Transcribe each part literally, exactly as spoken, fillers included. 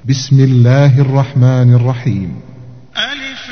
بسم الله الرحمن الرحيم. ألف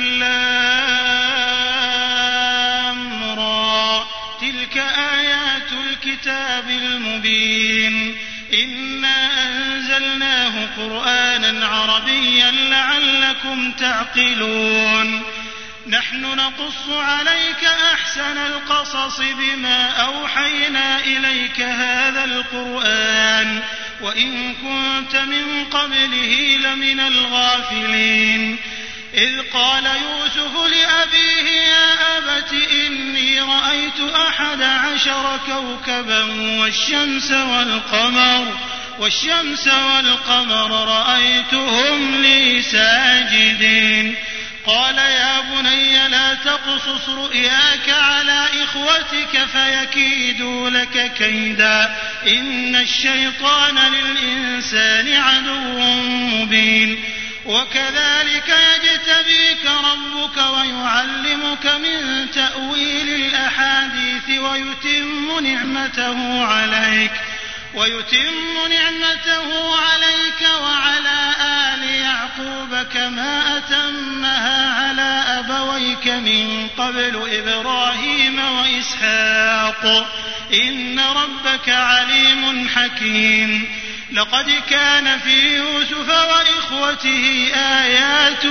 لام را، تلك آيات الكتاب المبين. إنا أنزلناه قرآنا عربيا لعلكم تعقلون. نحن نقص عليك أحسن القصص بما أوحينا إليك هذا القرآن وإن كنت من قبله لمن الغافلين. إذ قال يوسف لأبيه يا أبت إني رأيت أحد عشر كوكبا والشمس والقمر والشمس والقمر رأيتهم لي ساجدين. قال يا بني لا تقصص رؤياك على إخوتك فيكيدوا لك كيدا إن الشيطان للإنسان عدو مبين. وكذلك يجتبيك ربك ويعلمك من تأويل الأحاديث ويتم نعمته عليك ويتم نعمته عليك وعلى آل يعقوب كما أتمها على أبويك من قبل إبراهيم وإسحاق إن ربك عليم حكيم. لقد كان في يوسف وإخوته آيات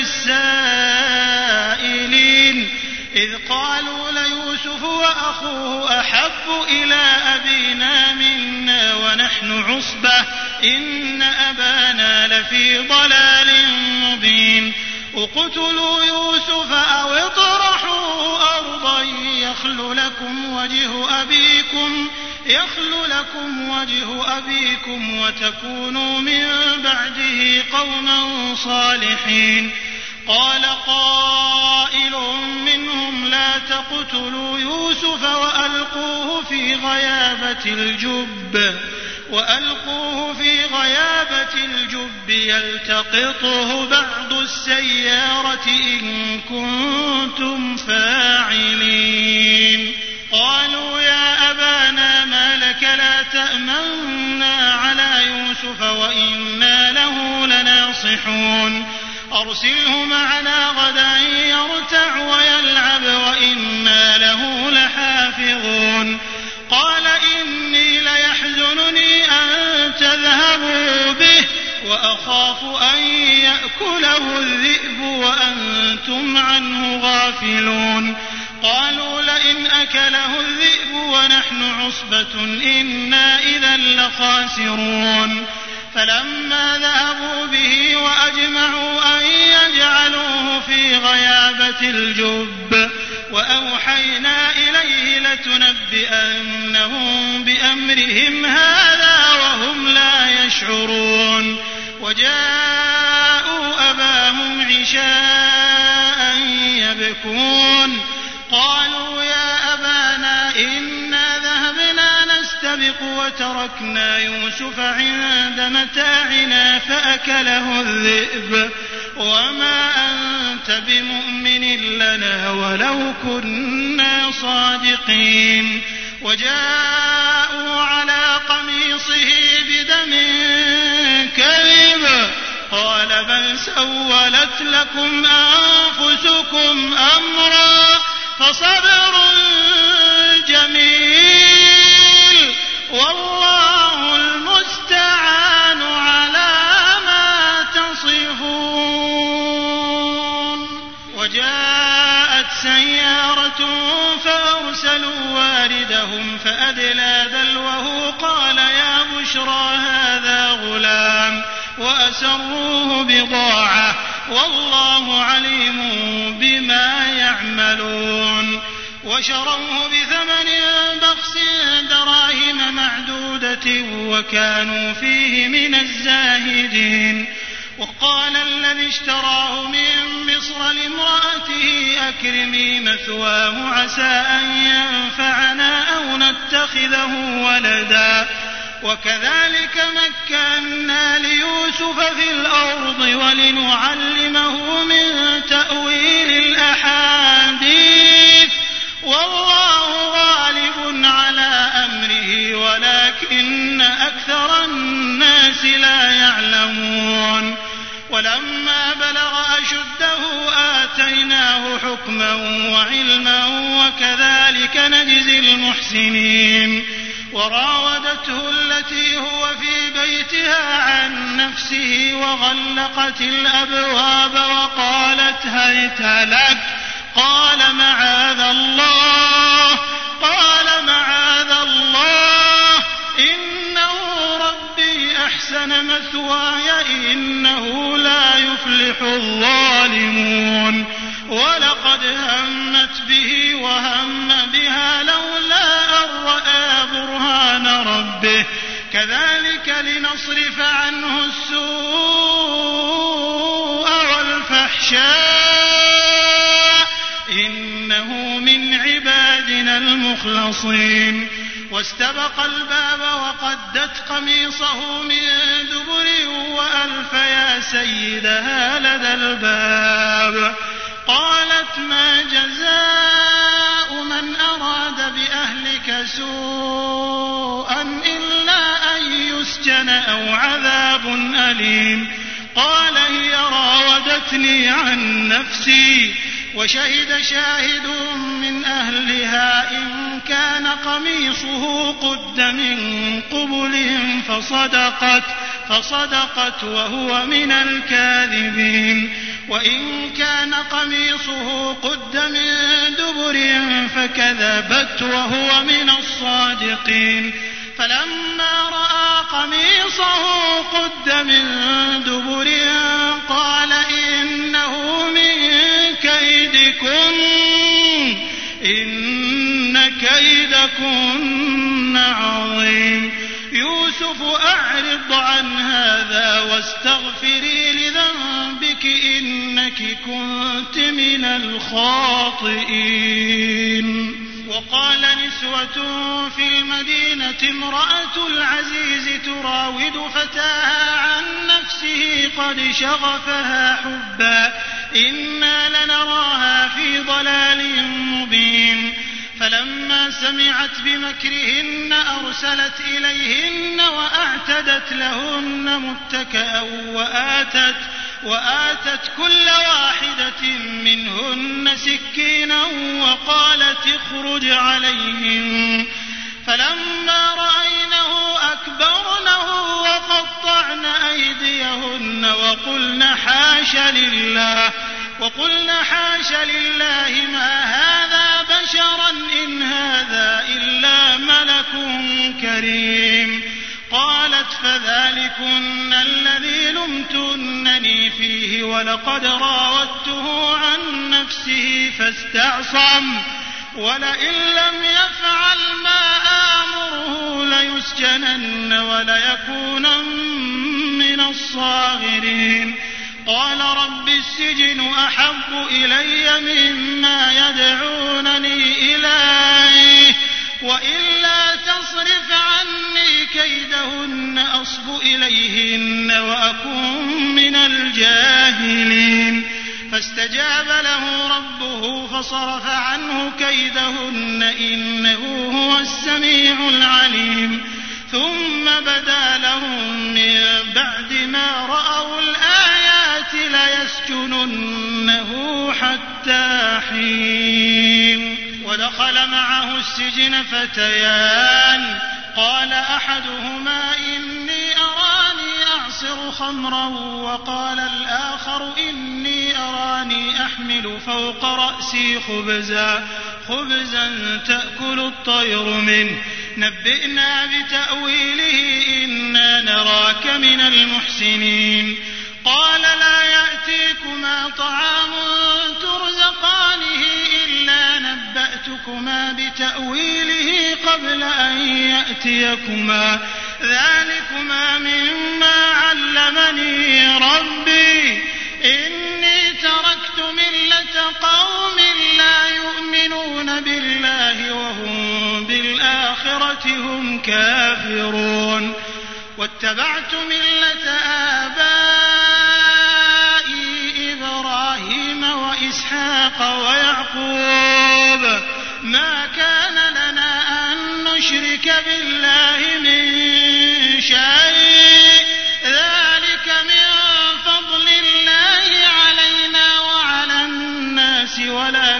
للسائلين إذ قالوا ليوسف وأخوه أحب إلى أبينا منا ونحن عصبة إن أبانا لفي ضلال مبين. اقتلوا يوسف أو اطرحوه أرضا يخل لكم وجه أبيكم يخل لكم وجه أبيكم وتكونوا من بعده قوما صالحين. قال قائل منهم لا تقتلوا يوسف وألقوه في غيابة الجب وألقوه في غيابة الجب يلتقطه بعض السيارة إن كنتم فاعلين. قالوا يا أبانا ما لك لا تأمنا على يوسف وإنا له لناصحون. أرسله معنا غدا يرتع ويلعب وإنا له لحافظون. قال إني ليحزنني أن تذهبوا به وأخاف أن يأكله الذئب وأنتم عنه غافلون. قالوا لئن أكله الذئب ونحن عصبة إنا إذا لخاسرون. فلما ذهبوا به وأجمعوا أن يجعلوه في غيابة الجب وأوحينا إليه لتنبئنهم بأمرهم هذا وهم لا يشعرون. وجاءوا أباهم عشاء يبكون. قالوا يا أبانا إنا ذهبنا نستبق وتركنا يوسف عند متاعنا فأكله الذئب وما أنت بمؤمن لنا ولو كنا صادقين. وجاءوا على قميصه بدم كذب قال بل سولت لكم أنفسكم أمرا فصبر جميل والله المستعان على ما تصفون. وجاءت سيارة فأرسلوا واردهم فأدلى دلوه قال يا بشرى هذا غلام وأسروه بضاعة والله عليم بما يعملون. وشروه بثمن بخس دراهم معدودة وكانوا فيه من الزاهدين. وقال الذي اشتراه من مصر لامرأته أكرمي مثواه عسى أن ينفعنا أو نتخذه ولدا. وكذلك مكنا ليوسف في الأرض ولنعلمه من تأويل الأحاديث والله غالب على أمره ولكن أكثر الناس لا يعلمون. ولما بلغ أشده آتيناه حكما وعلما وكذلك نجزي المحسنين وراودته التي هو في بيتها عن نفسه وغلقت الأبواب وقالت هيت لك قال معاذ الله قال معاذ الله إنه ربي أحسن مثواي إنه لا يفلح الظالمون ولقد همت به وهم بها لولا أن رأى برهان ربه كذلك لنصرف عنه السوء والفحشاء إنه من عبادنا المخلصين واستبق الباب وقدت قميصه من دبر وألف يا سيدها لدى الباب قالت ما جزاء من أراد بأهلك سوءا إلا أن يسجن أو عذاب أليم قال هي راودتني عن نفسي وشهد شاهد من أهلها إن كان قميصه قد من قبل فصدقت فصدقت وهو من الكاذبين وإن كان قميصه قد من دبر فكذبت وهو من الصادقين فلما رأى قميصه قد من دبر قال إنه من كيدكن إن كيدكن عظيم يوسف أعرض عن هذا واستغفري لذنبك إنك كنت من الخاطئين وقال نسوة في المدينة امرأة العزيز تراود فتاها عن نفسه قد شغفها حبا إنا لنراها في ضلال مبين فلما سمعت بمكرهن أرسلت إليهن وأعتدت لهن متكئا وآتت وآتت كل واحدة منهن سكينا وقالت اخرج عليهم فلما رأينه أكبرنه وقطعن أيديهن وقلن حاش لله وقلن حاش لله ما هذا بشرا إن هذا إلا ملك كريم قالت فذلكن الذي لمتنني فيه ولقد راودته عن نفسه فاستعصم ولئن لم يفعل ما آمره ليسجنن وليكونن من الصاغرين قال رب السجن أحب إلي مما يدعونني إليه وإلا تصرف عني كيدهن أصب إليهن وأكن من الجاهلين فاستجاب له ربه فصرف عنه كيدهن إنه هو السميع العليم ثم بدا لهم من بعد ما رأوا الآيات ليسجننه حتى حين ودخل معه السجن فتيان قال أحدهما إني أراني أعصر خمرا وقال الآخر إني أراني أحمل فوق رأسي خبزا خبزا تأكل الطير منه نبئنا بتأويله إنا نراك من المحسنين قال لا يأتيكما طعام ترزقانه إلا نبأتكما بتأويله قبل أن يأتيكما ذلكما مما علمني ربي إني تركت ملة قوم لا يؤمنون بالله وهم بالآخرة هم كافرون واتبعت ملة آبائي إبراهيم وإسحاق ويعقوب ما كان لنا أن نشرك بالله من شيء ذلك من فضل الله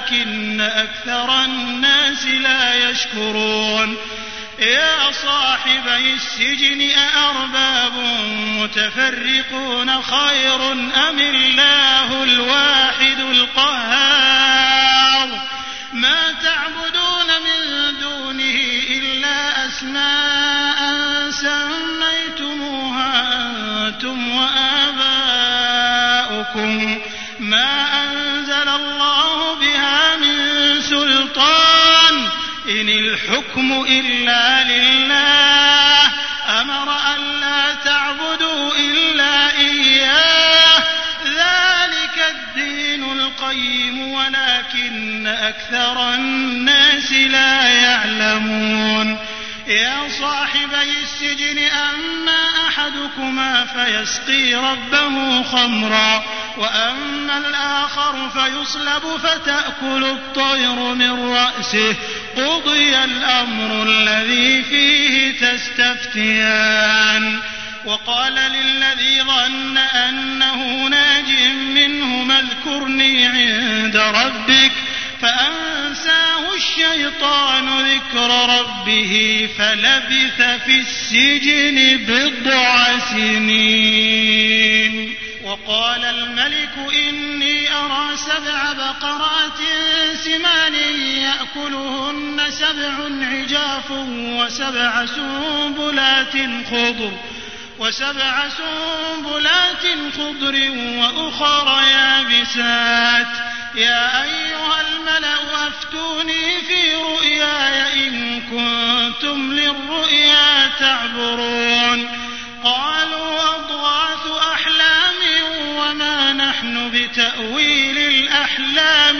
ولكن أكثر الناس لا يشكرون يا صاحبي السجن أأرباب متفرقون خير أم الله الواحد القهار ما تعبدون من دونه إلا أسماء سميتموها أنتم وآباؤكم ما أنزل الله بها من سلطان إن الحكم إلا لله أمر أن لا تعبدوا إلا إياه ذلك الدين القيم ولكن أكثر الناس لا يعلمون يا صاحبي السجن أما أحدكما فيسقي ربه خمرا وأما الآخر فيصلب فتأكل الطير من رأسه قضي الأمر الذي فيه تستفتيان وقال للذي ظن أنه ناج منهما اذكرني عند ربك فأنساه الشيطان ذكر ربه فلبث في السجن بضع سنين وقال الملك إني أرى سبع بقرات سمان يأكلهن سبع عجاف وسبع سنبلات خضر وسبع سنبلات خضر وأخر يابسات يا أيها الملأ أفتوني في رؤياي إن كنتم للرؤيا تعبرون قالوا أضغاث أحلام وما نحن بتأويل الأحلام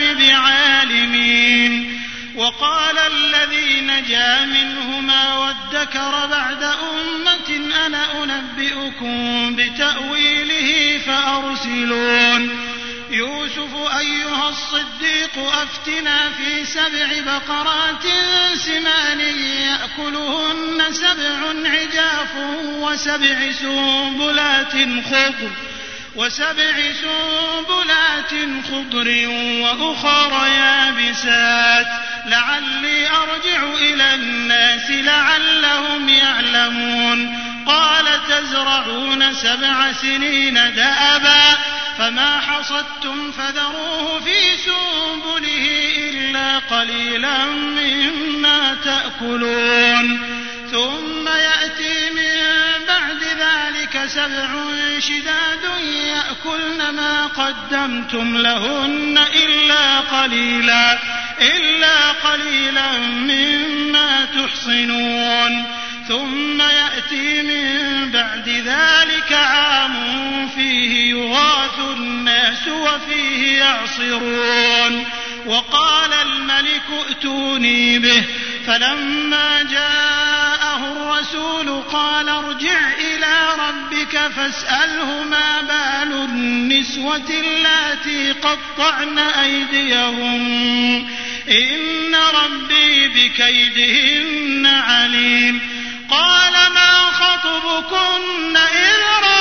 بعالمين وقال الذي نجا منهما وادكر بعد أمة أنا أنبئكم بتأويله فأرسلون يوسف أيها الصديق أفتنا في سبع بقرات سمان يأكلهن سبع عجاف وسبع سنبلات خضر وسبع سنبلات خضر وأخر يابسات لعلي أرجع إلى الناس لعلهم يعلمون قال تزرعون سبع سنين دأبا فما حصدتم فذروه في سنبله إلا قليلا مما تأكلون ثم يأتي من بعد ذلك سبع شداد يأكلن ما قدمتم لهن إلا قليلا إلا قليلا مما تحصنون ثم يأتي من بعد ذلك عام فيه يغاث الناس وفيه يعصرون وقال الملك ائتوني به فلما جاءه الرسول قال ارجع إلى ربك فاسأله ما بال النسوة اللاتي قطعن أيديهم إن ربي بكيدهن عليم قال ما خطبكن إذ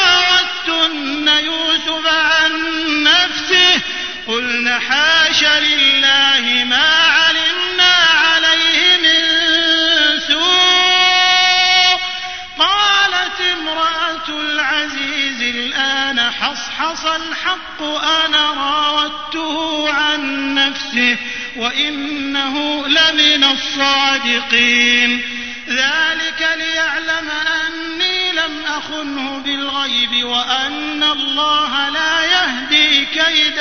راوتن يوسف عن نفسه قلن حاش لله ما علمنا عليه من سوء قالت امرأة العزيز الآن حصحص الحق أنا راودته عن نفسه وإنه لمن الصادقين ذلك ليعلم أني لم أخنه بالغيب وأن الله لا يهدي كيد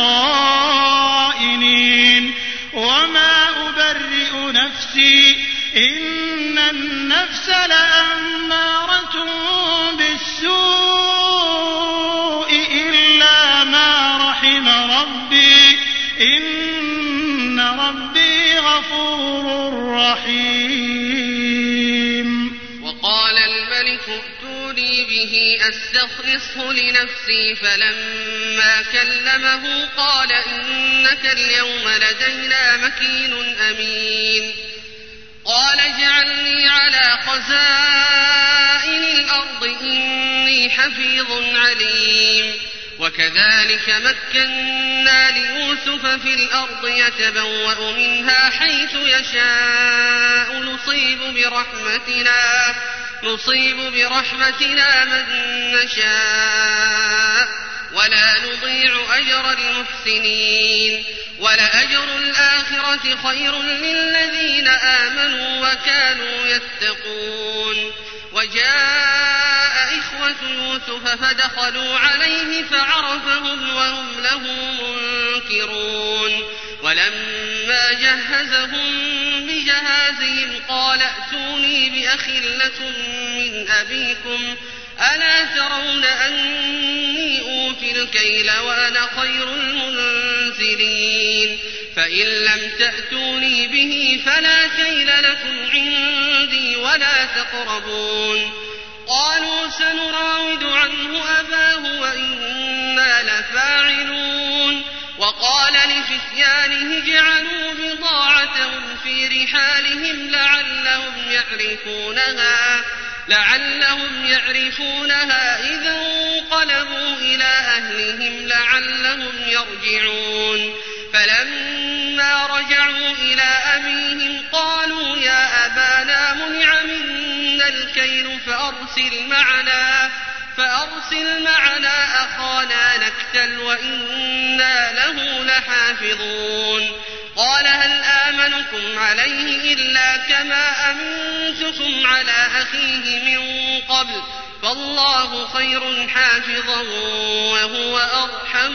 الخائنين وما أبرئ نفسي إن النفس لأمارة بالسوء إلا ما رحم ربي إن ربي غفور رحيم وقال الملك ائتوني به أستخلصه لنفسي فلما كلمه قال إنك اليوم لدينا مكين أمين قال اجعلني على خزائن الأرض إني حفيظ عليم وكذلك مكنا ليوسف في الأرض يتبوأ منها حيث يشاء نصيب برحمتنا, نصيب برحمتنا من نشاء ولا نضيع أجر المحسنين ولأجر الآخرة خير للذين آمنوا وكانوا يتقون. وجاء إخوة يوسف فدخلوا عليه فعرفهم وهم له منكرون. ولما جهزهم بجهازهم قال ائتوني بأخ لكم من أبيكم ألا ترون أني أوفي الكيل وأنا خير المنزلين فإن لم تأتوني به فلا كيل لكم عندي ولا تقربون. قالوا سنراود عنه أباه وإنا لفاعلون. وقال لفتيانه اجعلوا بضاعتهم في رحالهم لعلهم يعرفونها لعلهم يعرفونها إذا انقلبوا إلى أهلهم لعلهم يرجعون. فلما رجعوا إلى أبيهم قالوا يا أبانا منع منا الكيل فأرسل معنا فأرسل معنا أخانا نكتل وإنا له لحافظون. قال هل آمنكم عليه إلا كما أمنتكم على أخيه من قبل فالله خير حافظا وهو أرحم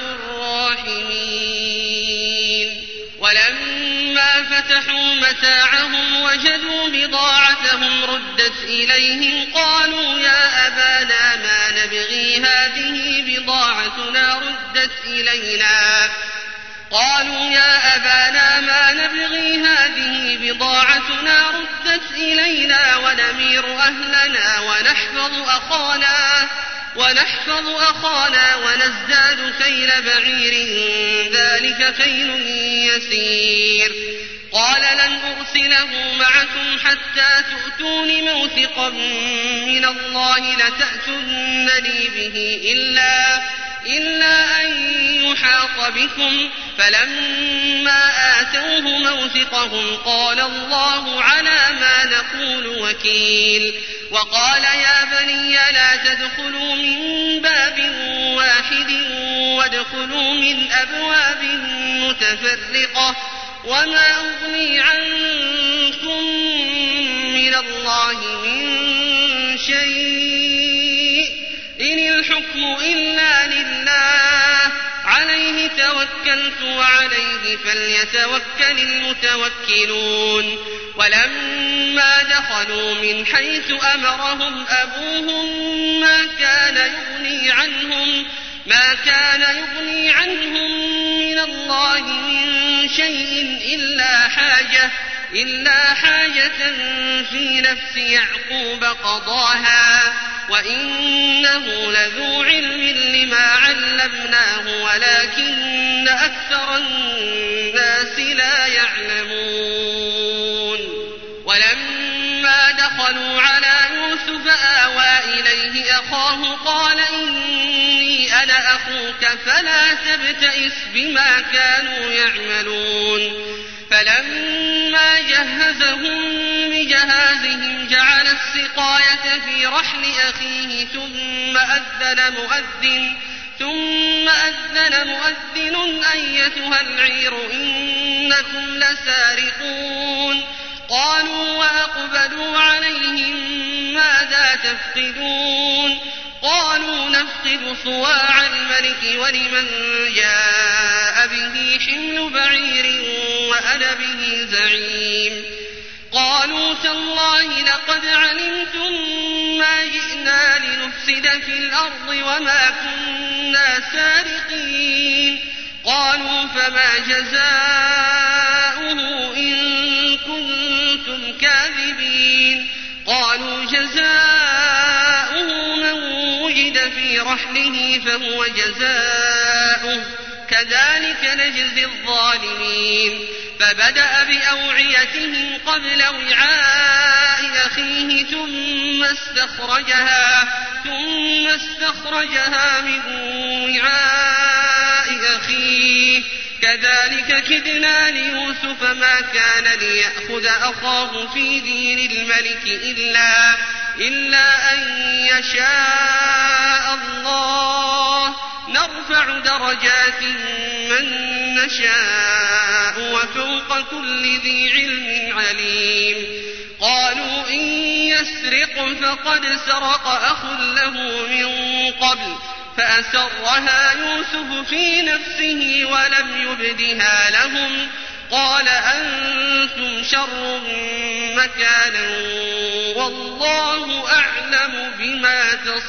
الراحمين. ولما فتحوا متاعهم وجدوا بضاعتهم ردت إليهم قالوا يا أبانا ما نبغي هذه بضاعتنا ردت إلينا قالوا يا أبانا ما نبغي هذه بضاعتنا ردت إلينا ونمير أهلنا ونحفظ أخانا ونحفظ أخانا ونزداد كيل بعير ذلك كيل يسير. قال لن أرسله معكم حتى تؤتون موثقا من الله لتأتونني به إلا إلا أن يحاط بكم فلما آتوه موثقهم قال الله على ما نقول وكيل. وقال يا بني لا تدخلوا من باب واحد وادخلوا من أبواب متفرقة وما أغني عنكم من الله من شيء إن الحكم إلا لله عليه توكلت وعليه فليتوكل المتوكلون. ولما دخلوا من حيث أمرهم أبوهم ما كان يغني عنهم ما كان يغني عنهم من الله من شيء إلا حاجة إلا حاجة في نفس يعقوب قضاها وإنه لذو علم لما علمناه ولكن أكثر الناس لا يعلمون. ولما دخلوا على يوسف آوى إليه أخاه قال إني أنا أخوك فلا تبتئس بما كانوا يعملون. فلما جهزهم بجهازهم جعل السقاية في رحل أخيه ثم أذن مؤذن ثم أذن مؤذن أيتها العير إنكم لسارقون. قالوا وأقبلوا عليهم ماذا تفقدون قالوا نفقد صواع الملك ولمن جاء به حمل بعير وأنا به زعيم. قالوا تالله لقد علمتم ما جئنا لنفسد في الأرض وما كنا سارقين. قالوا فما جزاؤه إن كنتم كاذبين. قالوا جزاؤه من وجد في رحله فهو جزاؤه كذلك نجزي الظالمين. فبدأ بأوعيتهم قبل وعاء أخيه ثم استخرجها ثم استخرجها من وعاء كذلك كدنا ليوسف ما كان ليأخذ أخاه في دين الملك إلا, إلا أن يشاء الله نرفع درجات من نشاء وفوق كل ذي علم عليم. قالوا إن يسرق فقد سرق أخ له من قبل فأسرها يوسف في نفسه ولم يبدها لهم قال أنتم شر مكانا والله أعلم بما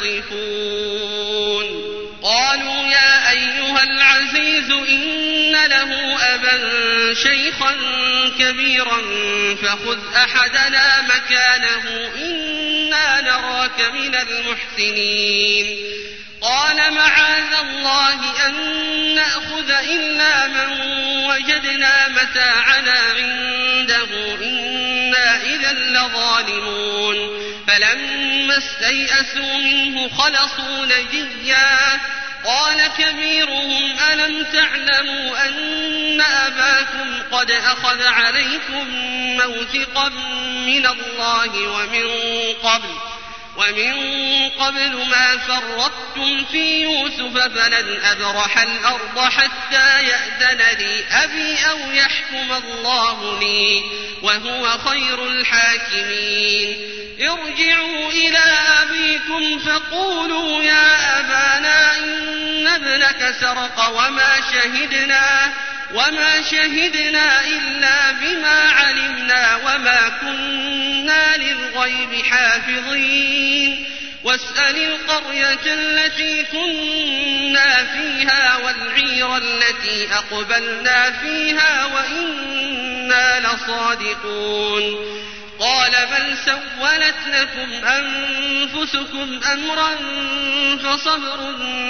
تصفون. قالوا يا أيها العزيز إن له أبا شيخا كبيرا فخذ أحدنا مكانه إنا نراك من المحسنين. قال معاذ الله أن نأخذ إلا من وجدنا متاعنا عنده إنا إذا لظالمون. فلما استيئسوا منه خلصوا نجيا قال كبيرهم ألم تعلموا أن أباكم قد أخذ عليكم موثقا من الله ومن قبل ومن قبل ما فرطتم في يوسف فلن أبرح الأرض حتى يأذن لي أبي أو يحكم الله لي وهو خير الحاكمين. ارجعوا إلى أبيكم فقولوا يا أبانا إن ابنك سرق وما شهدنا وما شهدنا إلا بما علمنا وما كنا للغيب حافظين. واسأل القرية التي كنا فيها والعير التي أقبلنا فيها وإنا لصادقون. قال بل سولت لكم أنفسكم أمرا فصبر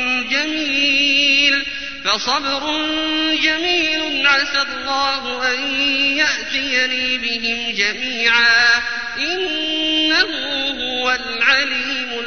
جميل فصبر جميل عسى الله أن يأتيني بهم جميعا إنه هو العليم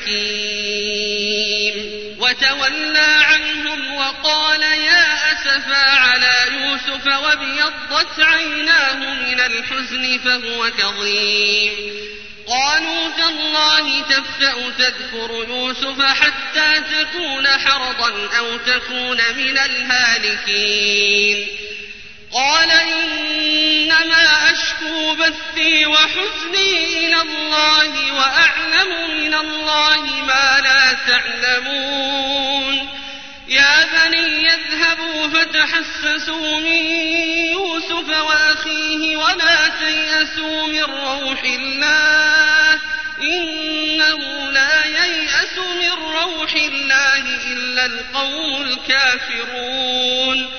الحكيم. وتولى عنهم وقال يا أسفا على يوسف وابيضت عيناه من الحزن فهو كظيم. قالوا تالله تفتأ تذكر يوسف حتى تكون حرضا أو تكون من الهالكين. قال إنما أشكو بثي وحزني إلى الله وأعلم من الله ما لا تعلمون. يا بني يذهبوا فتحسسوا من يوسف وأخيه ولا تيأسوا من روح الله إنه لا ييأس من روح الله إلا القوم الكافرون.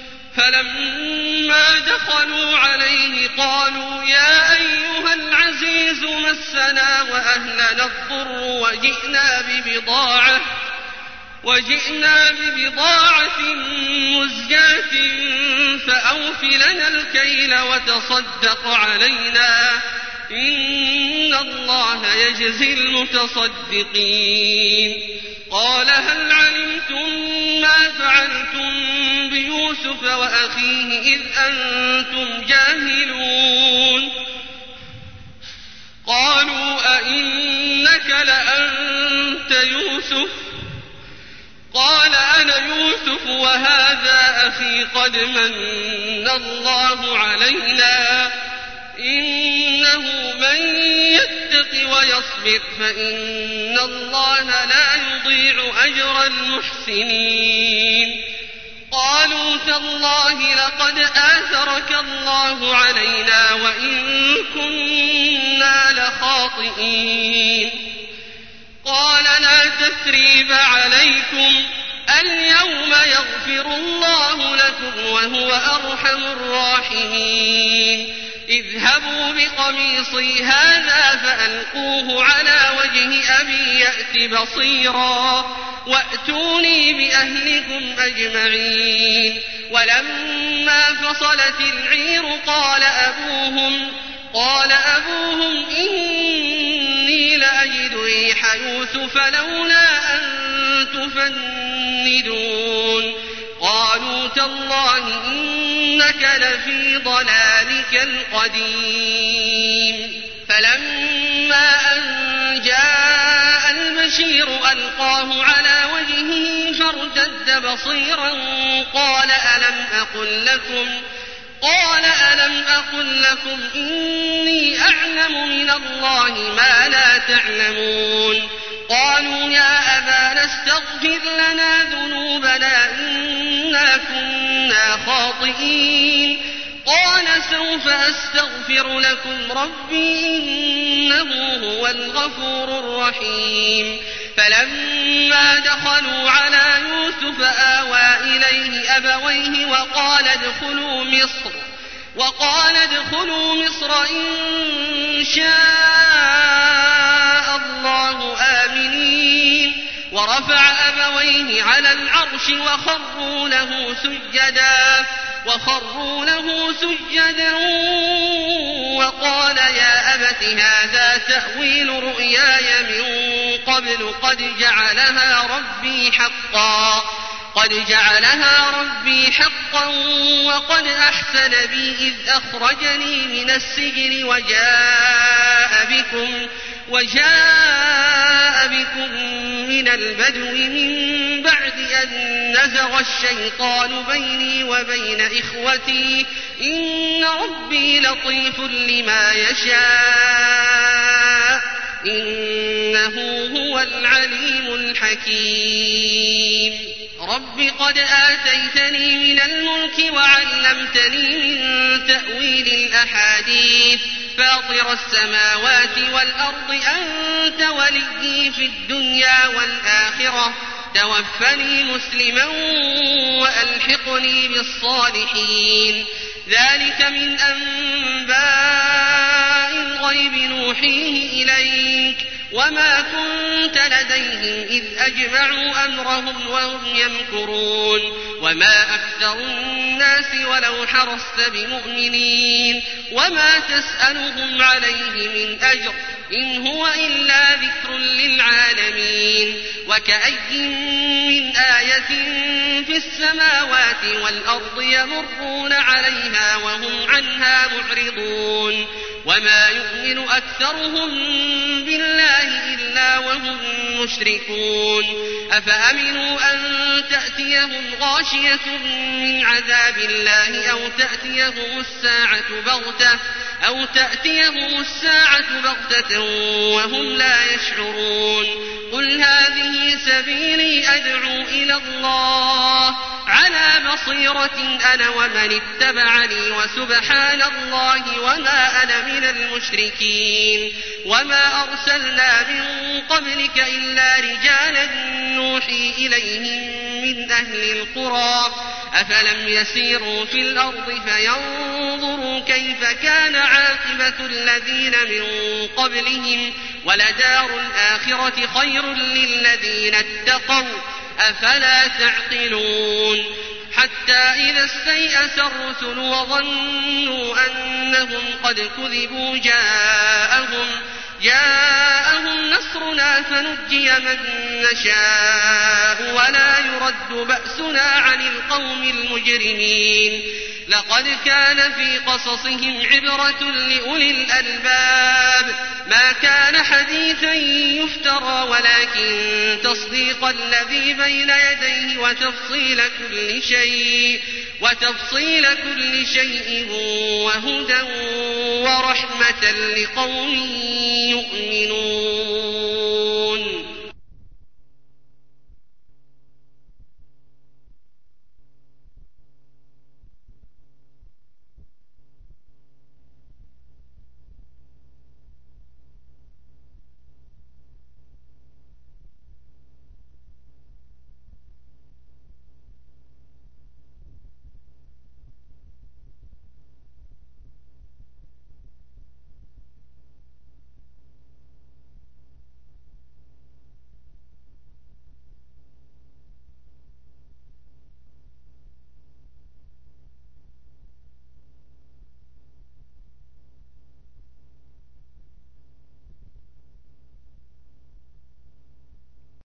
فلما دخلوا عليه قالوا يا أيها العزيز مسنا وأهلنا الضر وجئنا ببضاعة وجئنا ببضاعة مزجاة فأوف لنا الكيل وتصدق علينا إن الله يجزي المتصدقين. قال هل علمتم ما فعلتم بيوسف وأخيه إذ أنتم جاهلون. قالوا أئنك لأنت يوسف قال أنا يوسف وهذا أخي قد من الله علينا إنه من يتق ويصبر فإن الله لا يضيع أجر المحسنين. قالوا تالله لقد آثرك الله علينا وإن كنا لخاطئين. قال لا تثريب عليكم اليوم يغفر الله لكم وهو أرحم الراحمين. اذهبوا بقميصي هذا فألقوه على وجه أبي يأت بصيرا وأتوني بأهلكم أجمعين. ولما فصلت العير قال أبوهم قال أبوهم إني لأجد ريح يوسف لولا أن تفندون. قالوا تالله إنك لفي ضلالك القديم. فلما أن جاء البشير ألقاه على وجهه فارتد بصيرا قال ألم أقل لكم قال ألم أقل لكم إني أعلم من الله ما لا تعلمون. قالوا يا أبانا استغفر لنا ذنوبنا إنا كنا خاطئين. قال سوف أستغفر لكم ربي إنه هو الغفور الرحيم. فلما دخلوا على يوسف آوى إليه أبويه وقال ادخلوا مصر وقال ادخلوا مصر إن شاء الله آمنين. ورفع أبويه على العرش وخروا له سجدا وخروا له سجدا وقال يا أبت هذا تأويل رؤياي من قبل قد جعلها ربي حقا قد جعلها ربي حقا وقد أحسن بي إذ أخرجني من السجن وجاء بكم وجاء بكم من البدو من بعد أن نزغ الشيطان بيني وبين إخوتي إن ربي لطيف لما يشاء إنه هو العليم الحكيم. رب قد آتيتني من الملك وعلمتني من تأويل الأحاديث فاطر السماوات والأرض أنت وليي في الدنيا والآخرة توفني مسلما وألحقني بالصالحين. ذلك من أنباء الغيب نوحيه إليك وما كنت لديهم إذ أجمعوا أمرهم وهم يمكرون وما أكثر الناس ولو حرصت بمؤمنين وما تسألهم عليه من أجر إن هو إلا ذكر للعالمين. وكأي من آية في السماوات والأرض يمرون عليها وهم عنها معرضون وما يؤمن أكثرهم بالله إلا وهم مشركون. أفأمنوا أن تأتيهم غاشية من عذاب الله أو تأتيهم الساعة بغتة أو تأتيهم الساعة بغتة وهم لا يشعرون. قل هذه سبيلي أدعو إلى الله على بصيرة أنا ومن اتبعني وسبحان الله وما أنا من المشركين. وما أرسلنا من قبلك إلا رجالا نوحي إليهم من أهل القرى أفلم يسيروا في الأرض فينظروا كيف كان عاقبة الذين من قبلهم ولدار الآخرة خير للذين اتقوا أفلا تعقلون. حتى إذا استيأس الرسل وظنوا أنهم قد كذبوا جاءهم جاءهم نصرنا فنجي من نشاء ولا يرد بأسنا عن القوم المجرمين. لقد كان في قصصهم عبرة لأولي الألباب ما كان حديثا يفترى ولكن تصديق الذي بين يديه وتفصيل كل شيء وتفصيل كل شيء وهدى ورحمة لقوم يؤمنون.